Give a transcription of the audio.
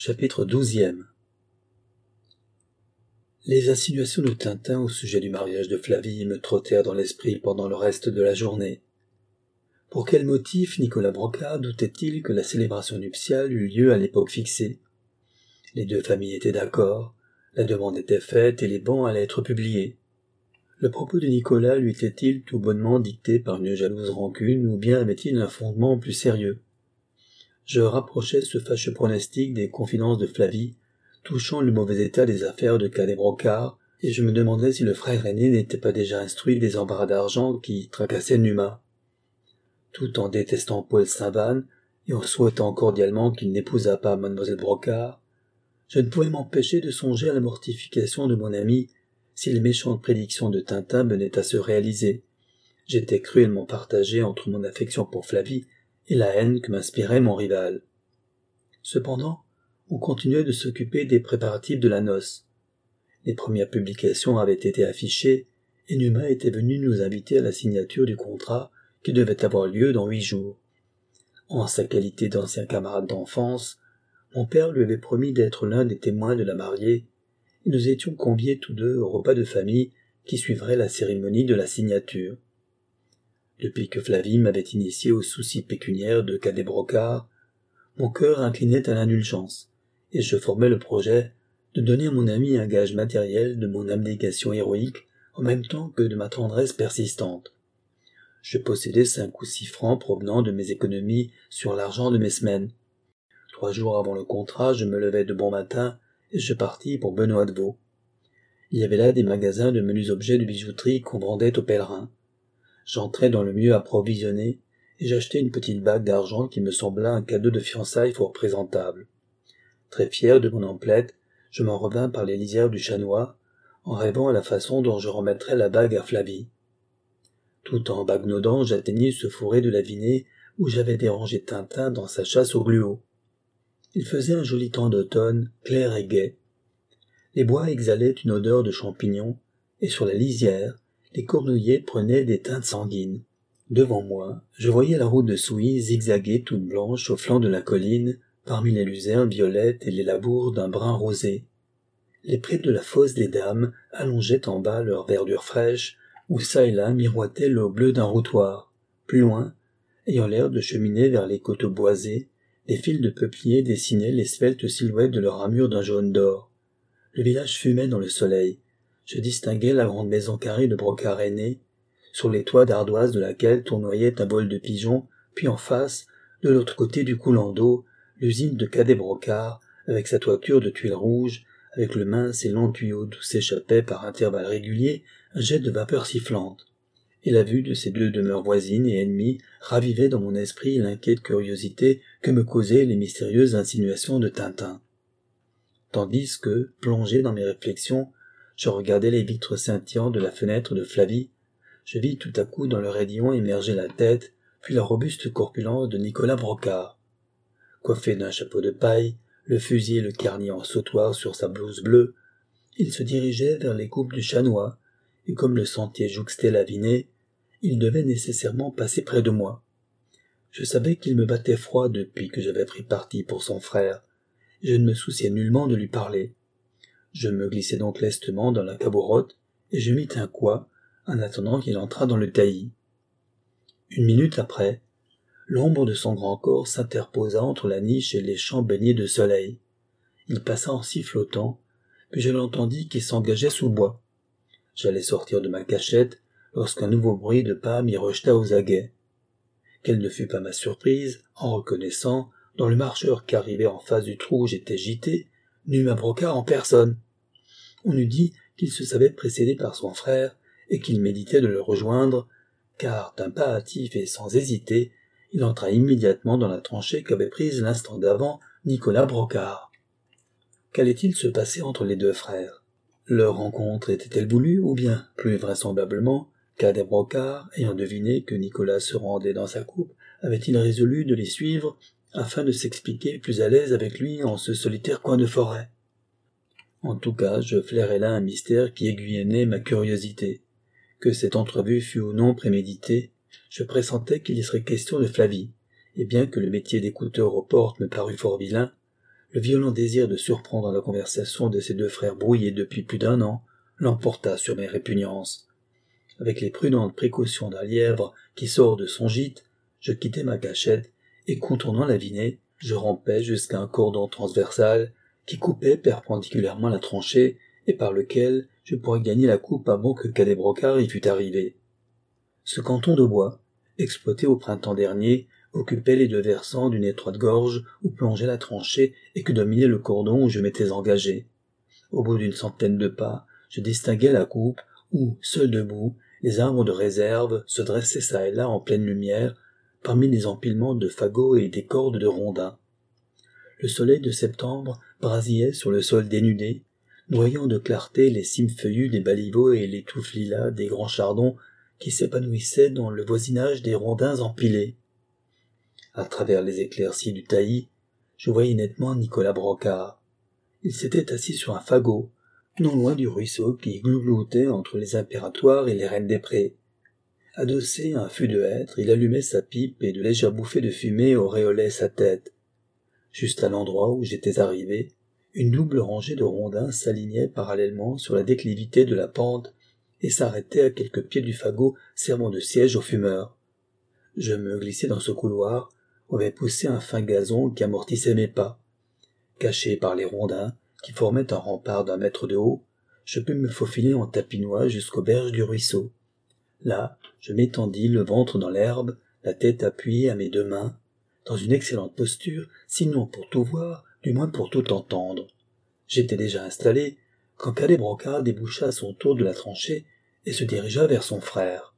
Chapitre 12e. Les insinuations de Tintin au sujet du mariage de Flavie me trottèrent dans l'esprit pendant le reste de la journée. Pour quel motif Nicolas Brocard doutait-il que la célébration nuptiale eût lieu à l'époque fixée? Les deux familles étaient d'accord, la demande était faite et les bans allaient être publiés. Le propos de Nicolas lui était-il tout bonnement dicté par une jalouse rancune ou bien avait-il un fondement plus sérieux? Je rapprochais ce fâcheux pronostic des confidences de Flavie, touchant le mauvais état des affaires de Cadet Brocard, et je me demandais si le frère aîné n'était pas déjà instruit des embarras d'argent qui tracassaient Numa. Tout en détestant Paul Saint-Van, et en souhaitant cordialement qu'il n'épousât pas mademoiselle Brocard, je ne pouvais m'empêcher de songer à la mortification de mon ami si les méchantes prédictions de Tintin venaient à se réaliser. J'étais cruellement partagé entre mon affection pour Flavie et la haine que m'inspirait mon rival. Cependant, on continuait de s'occuper des préparatifs de la noce. Les premières publications avaient été affichées, et Numa était venu nous inviter à la signature du contrat qui devait avoir lieu dans 8 jours. En sa qualité d'ancien camarade d'enfance, mon père lui avait promis d'être l'un des témoins de la mariée, et nous étions conviés tous deux au repas de famille qui suivrait la cérémonie de la signature. Depuis que Flavie m'avait initié aux soucis pécuniaires de Cadet Brocard, mon cœur inclinait à l'indulgence, et je formais le projet de donner à mon ami un gage matériel de mon abnégation héroïque en même temps que de ma tendresse persistante. Je possédais 5 ou 6 francs provenant de mes économies sur l'argent de mes semaines. 3 jours avant le contrat, je me levai de bon matin et je partis pour Benoît de Vaux. Il y avait là des magasins de menus objets de bijouterie qu'on vendait aux pèlerins. J'entrai dans le mieux approvisionné et j'achetai une petite bague d'argent qui me sembla un cadeau de fiançailles fort présentable. Très fier de mon emplette, je m'en revins par les lisières du Chanois, en rêvant à la façon dont je remettrais la bague à Flavie. Tout en bagnaudant, j'atteignis ce fourré de la Vinée où j'avais dérangé Tintin dans sa chasse au gluau. Il faisait un joli temps d'automne, clair et gai. Les bois exhalaient une odeur de champignons, et sur la lisière, les cornouillers prenaient des teintes sanguines. Devant moi, je voyais la route de Souilly zigzaguer toute blanche au flanc de la colline, parmi les luzernes violettes et les labours d'un brun rosé. Les prés de la fosse des Dames allongeaient en bas leur verdure fraîche, où çà et là miroitait l'eau bleue d'un routoir. Plus loin, ayant l'air de cheminer vers les coteaux boisés, les fils de peupliers dessinaient les sveltes silhouettes de leurs ramures d'un jaune d'or. Le village fumait dans le soleil. Je distinguais la grande maison carrée de Brocard aîné, sur les toits d'ardoise de laquelle tournoyait un vol de pigeons, puis en face, de l'autre côté du coulant d'eau, l'usine de Cadet Brocard, avec sa toiture de tuiles rouges, avec le mince et long tuyau d'où s'échappait par intervalles réguliers un jet de vapeur sifflante. Et la vue de ces deux demeures voisines et ennemies ravivait dans mon esprit l'inquiète curiosité que me causaient les mystérieuses insinuations de Tintin. Tandis que, plongé dans mes réflexions, je regardais les vitres scintillantes de la fenêtre de Flavie, je vis tout à coup dans le raidillon émerger la tête, puis la robuste corpulence de Nicolas Brocard. Coiffé d'un chapeau de paille, le fusil et le carnier en sautoir sur sa blouse bleue, il se dirigeait vers les coupes du Chanois, et comme le sentier jouxtait la Vinée, il devait nécessairement passer près de moi. Je savais qu'il me battait froid depuis que j'avais pris parti pour son frère, et je ne me souciais nullement de lui parler. Je me glissai donc lestement dans la cabourotte, et je mis un coin, en attendant qu'il entrât dans le taillis. 1 minute après, l'ombre de son grand corps s'interposa entre la niche et les champs baignés de soleil. Il passa en sifflotant, puis je l'entendis qui s'engageait sous le bois. J'allais sortir de ma cachette lorsqu'un nouveau bruit de pas m'y rejeta aux aguets. Quelle ne fut pas ma surprise, en reconnaissant, dans le marcheur qui arrivait en face du trou où j'étais gîté, Numa Brocard en personne. On eût dit qu'il se savait précédé par son frère et qu'il méditait de le rejoindre, car d'un pas hâtif et sans hésiter, il entra immédiatement dans la tranchée qu'avait prise l'instant d'avant Nicolas Brocard. Qu'allait-il se passer entre les deux frères? Leur rencontre était-elle voulue, ou bien, plus vraisemblablement, Cadet Brocard, ayant deviné que Nicolas se rendait dans sa coupe, avait-il résolu de les suivre afin de s'expliquer plus à l'aise avec lui en ce solitaire coin de forêt? En tout cas, je flairais là un mystère qui aiguillonnait ma curiosité. Que cette entrevue fût ou non préméditée, je pressentais qu'il y serait question de Flavie, et bien que le métier d'écouteur aux portes me parût fort vilain, Le violent désir de surprendre la conversation de ces deux frères brouillés depuis plus d'1 an l'emporta sur mes répugnances. Avec les prudentes précautions d'un lièvre qui sort de son gîte, je quittai ma cachette et, contournant la vinée, je rampai jusqu'à un cordon transversal qui coupait perpendiculairement la tranchée et par lequel je pourrais gagner la coupe avant que Cadet Brocard y fût arrivé. Ce canton de bois, exploité au printemps dernier, occupait les 2 versants d'une étroite gorge où plongeait la tranchée et que dominait le cordon où je m'étais engagé. Au bout d'une centaine de pas, je distinguai la coupe où, seuls debout, les arbres de réserve se dressaient çà et là en pleine lumière, parmi les empilements de fagots et des cordes de rondins. Le soleil de septembre brasillait sur le sol dénudé, noyant de clarté les cimes feuillues des baliveaux et les touffes lilas des grands chardons qui s'épanouissaient dans le voisinage des rondins empilés. À travers les éclaircies du taillis, je voyais nettement Nicolas Brocard. Il s'était assis sur un fagot, non loin du ruisseau qui glougloutait entre les impératoires et les reines des prés. Adossé à un fût de hêtre, il allumait sa pipe et de légères bouffées de fumée auréolaient sa tête. Juste à l'endroit où j'étais arrivé, une double rangée de rondins s'alignait parallèlement sur la déclivité de la pente et s'arrêtait à quelques pieds du fagot servant de siège aux fumeurs. Je me glissai dans ce couloir où avait poussé un fin gazon qui amortissait mes pas. Caché par les rondins, qui formaient un rempart d'1 mètre de haut, je pus me faufiler en tapinois jusqu'aux berges du ruisseau. Là, je m'étendis le ventre dans l'herbe, la tête appuyée à mes 2 mains, dans une excellente posture, sinon pour tout voir, du moins pour tout entendre. J'étais déjà installé, quand Cadet Brocard déboucha à son tour de la tranchée et se dirigea vers son frère.